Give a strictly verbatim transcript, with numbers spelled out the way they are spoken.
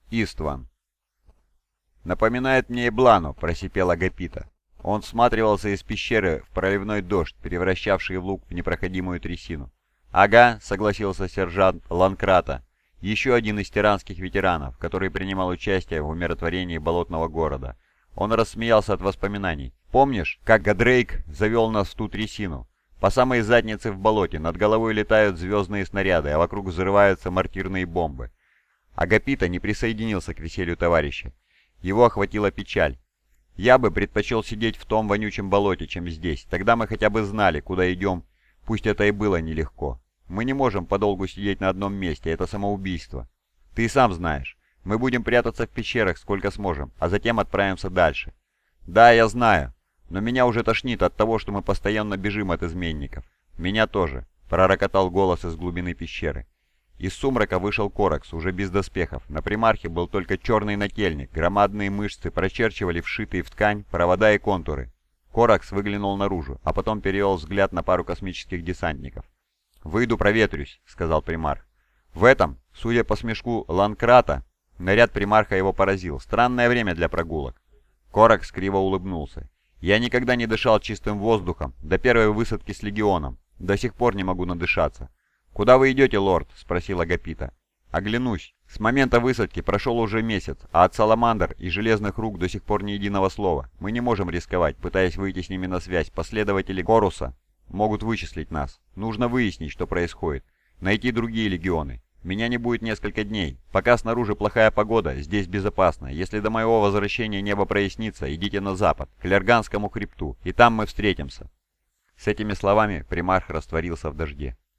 Истван. «Напоминает мне Эблану», — просипел Агапита. Он всматривался из пещеры в проливной дождь, превращавший луг в непроходимую трясину. «Ага», — согласился сержант Ланкрата, еще один из тиранских ветеранов, который принимал участие в умиротворении болотного города. Он рассмеялся от воспоминаний. «Помнишь, как Гадрейк завел нас в ту трясину? По самой заднице в болоте над головой летают звездные снаряды, а вокруг взрываются мортирные бомбы». Агапита не присоединился к веселью товарища. Его охватила печаль. «Я бы предпочел сидеть в том вонючем болоте, чем здесь. Тогда мы хотя бы знали, куда идем, пусть это и было нелегко. Мы не можем подолгу сидеть на одном месте, это самоубийство. Ты и сам знаешь. Мы будем прятаться в пещерах сколько сможем, а затем отправимся дальше». «Да, я знаю, но меня уже тошнит от того, что мы постоянно бежим от изменников». «Меня тоже», — пророкотал голос из глубины пещеры. Из сумрака вышел Коракс, уже без доспехов. На примархе был только черный нательник, громадные мышцы прочерчивали вшитые в ткань провода и контуры. Коракс выглянул наружу, а потом перевел взгляд на пару космических десантников. «Выйду проветрюсь», — сказал примарх. В этом, судя по смешку Ланкрата, наряд примарха его поразил. Странное время для прогулок. Коракс криво улыбнулся. «Я никогда не дышал чистым воздухом, до первой высадки с легионом. До сих пор не могу надышаться». «Куда вы идете, лорд?» — спросил Агапита. «Оглянусь. С момента высадки прошел уже месяц, а от Саламандр и Железных Рук до сих пор ни единого слова. Мы не можем рисковать, пытаясь выйти с ними на связь. Последователи Коруса могут вычислить нас. Нужно выяснить, что происходит. Найти другие легионы. Меня не будет несколько дней. Пока снаружи плохая погода, здесь безопасно. Если до моего возвращения небо прояснится, идите на запад, к Лерганскому хребту, и там мы встретимся». С этими словами примарх растворился в дожде.